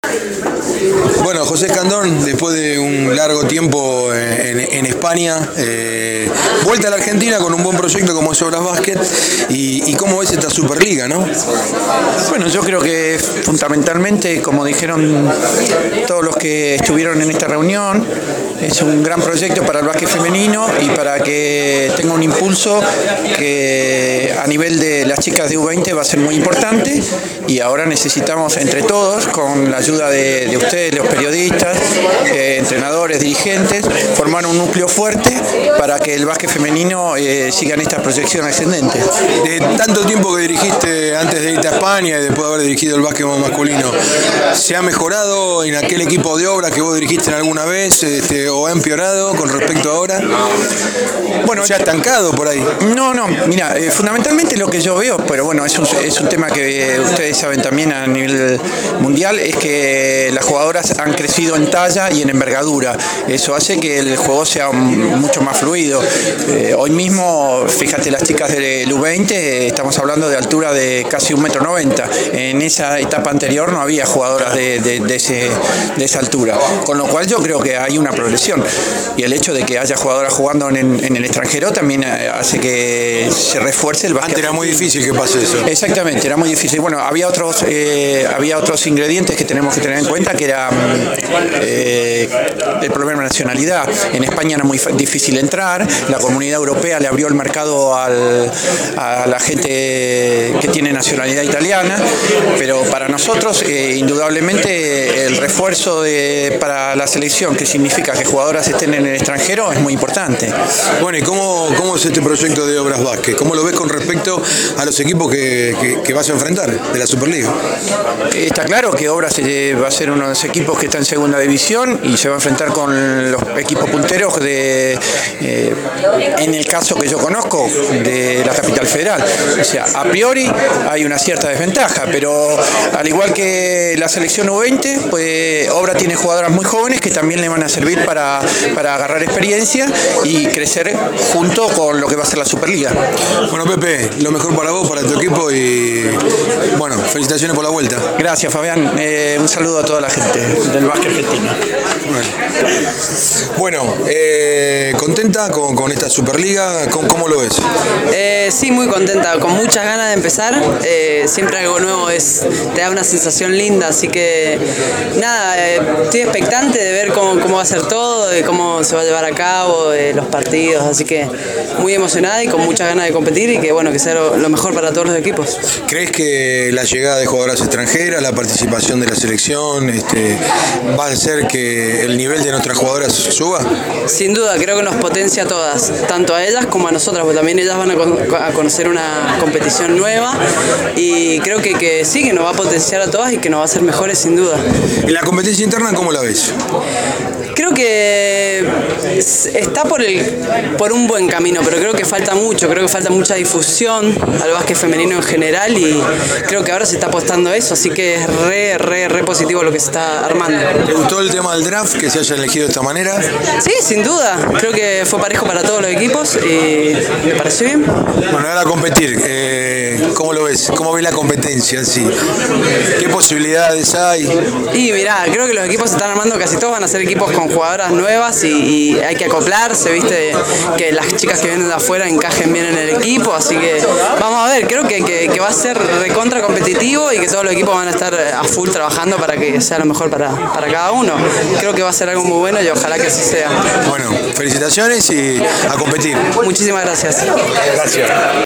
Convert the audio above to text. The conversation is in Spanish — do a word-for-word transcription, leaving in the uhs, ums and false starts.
Bueno, José Escandón, después de un largo tiempo en, en España, eh, vuelta a la Argentina con un buen proyecto como es Obras Básquet, y, y cómo ves esta Superliga, ¿no? Bueno, yo creo que fundamentalmente, como dijeron todos los que estuvieron en esta reunión, es un gran proyecto para el básquet femenino y para que tenga un impulso que a nivel de las chicas de U veinte va a ser muy importante, y ahora necesitamos entre todos, con la ayuda de, de ustedes, los periodistas, eh, entrenadores, dirigentes, formar un núcleo fuerte para que el básquet femenino eh, siga en esta proyección ascendente. De tanto tiempo que dirigiste antes de irte a España y después de haber dirigido el básquet masculino, ¿se ha mejorado en aquel equipo de obras que vos dirigiste alguna vez, este, o ha empeorado con respecto a ahora? Bueno, ¿se ha estancado por ahí? No, no, mira, eh, fundamentalmente lo que yo veo, pero bueno, es un, es un tema que eh, ustedes saben también a nivel mundial, es que las jugadoras han crecido en talla y en envergadura. Eso hace que el juego sea mucho más fluido. Eh, hoy mismo, fíjate, las chicas del U veinte, eh, estamos hablando de altura de casi un metro noventa. En esa etapa anterior no había jugadoras de, de, de, ese, de esa altura. Con lo cual yo creo que hay una progresión. Y el hecho de que haya jugadoras jugando en, en el extranjero también hace que se refuerce el básquet. Antes era muy difícil que pase eso. Exactamente, era muy difícil. Bueno, había otros, eh, había otros ingredientes que tenemos que tener en cuenta, que era eh, el problema de nacionalidad. En España era muy difícil entrar, la Comunidad Europea le abrió el mercado al, a la gente que tiene nacionalidad italiana, pero para nosotros, eh, indudablemente, el refuerzo de, para la selección, que significa que jugadoras estén en el extranjero, es muy importante. Bueno, ¿y cómo, cómo es este proyecto de Obras Básquet? ¿Cómo lo ves con respecto a los equipos que, que, que vas a enfrentar de la Superliga? Está claro que Obras eh, va a ser uno de los equipos que está en segunda división y se va a enfrentar con los equipos punteros de, eh, en el caso que yo conozco, de la capital federal. O sea, a priori hay una cierta desventaja, pero al igual que la selección U veinte, pues Obras tiene jugadoras muy jóvenes que también le van a servir para, para agarrar experiencia y crecer junto con lo que va a ser la Superliga. Bueno, Pepe, lo mejor para vos, para tu equipo, y bueno, felicitaciones por la vuelta. Gracias, Fabián. Eh, un saludo a toda la gente del básquet argentino. Bueno, bueno eh, ¿contenta con, con esta Superliga? ¿Cómo, cómo lo ves? Eh, sí, muy contenta, con muchas ganas de empezar. Eh, siempre algo nuevo es, te da una sensación linda, así que nada, eh, estoy expectante de ver cómo, cómo va a ser todo, de cómo se va a llevar a cabo, de los partidos, así que muy emocionada y con muchas ganas de competir, y que bueno, que sea lo, lo mejor para todos los equipos. ¿Crees que la llegada de jugadoras extranjeras, la participación de la selección, este, va a hacer que el nivel de nuestras jugadoras suba? Sin duda, creo que nos potencia a todas, tanto a ellas como a nosotras, porque también ellas van a, con, a conocer una competición nueva, y creo que, que sí, que nos va a potenciar a todas y que nos va a hacer mejores sin duda. ¿Y la competencia interna cómo la ves? Creo que está por, el, por un buen camino, pero creo que falta mucho, creo que falta mucha difusión al básquet femenino en general, y creo que ahora se está apostando a eso, así que es re, re, re positivo lo que se está armando. ¿Te gustó el tema del draft, que se haya elegido de esta manera? Sí, sin duda, creo que fue parejo para todos los equipos y me pareció bien. Bueno, ahora a competir, eh, ¿cómo lo ves? ¿Cómo ves la competencia en sí? ¿Qué posibilidades hay? Y mirá, creo que los equipos se están armando, casi todos van a ser equipos con jugadoras nuevas, y, y hay que acoplarse, viste, que las chicas que vienen de afuera encajen bien en el equipo, así que vamos a ver, creo que, que, que va a ser recontra competitivo y que todos los equipos van a estar a full trabajando para que sea lo mejor para, para cada uno. Creo que va a ser algo muy bueno y ojalá que así sea. Bueno, felicitaciones y a competir. Muchísimas gracias. Gracias.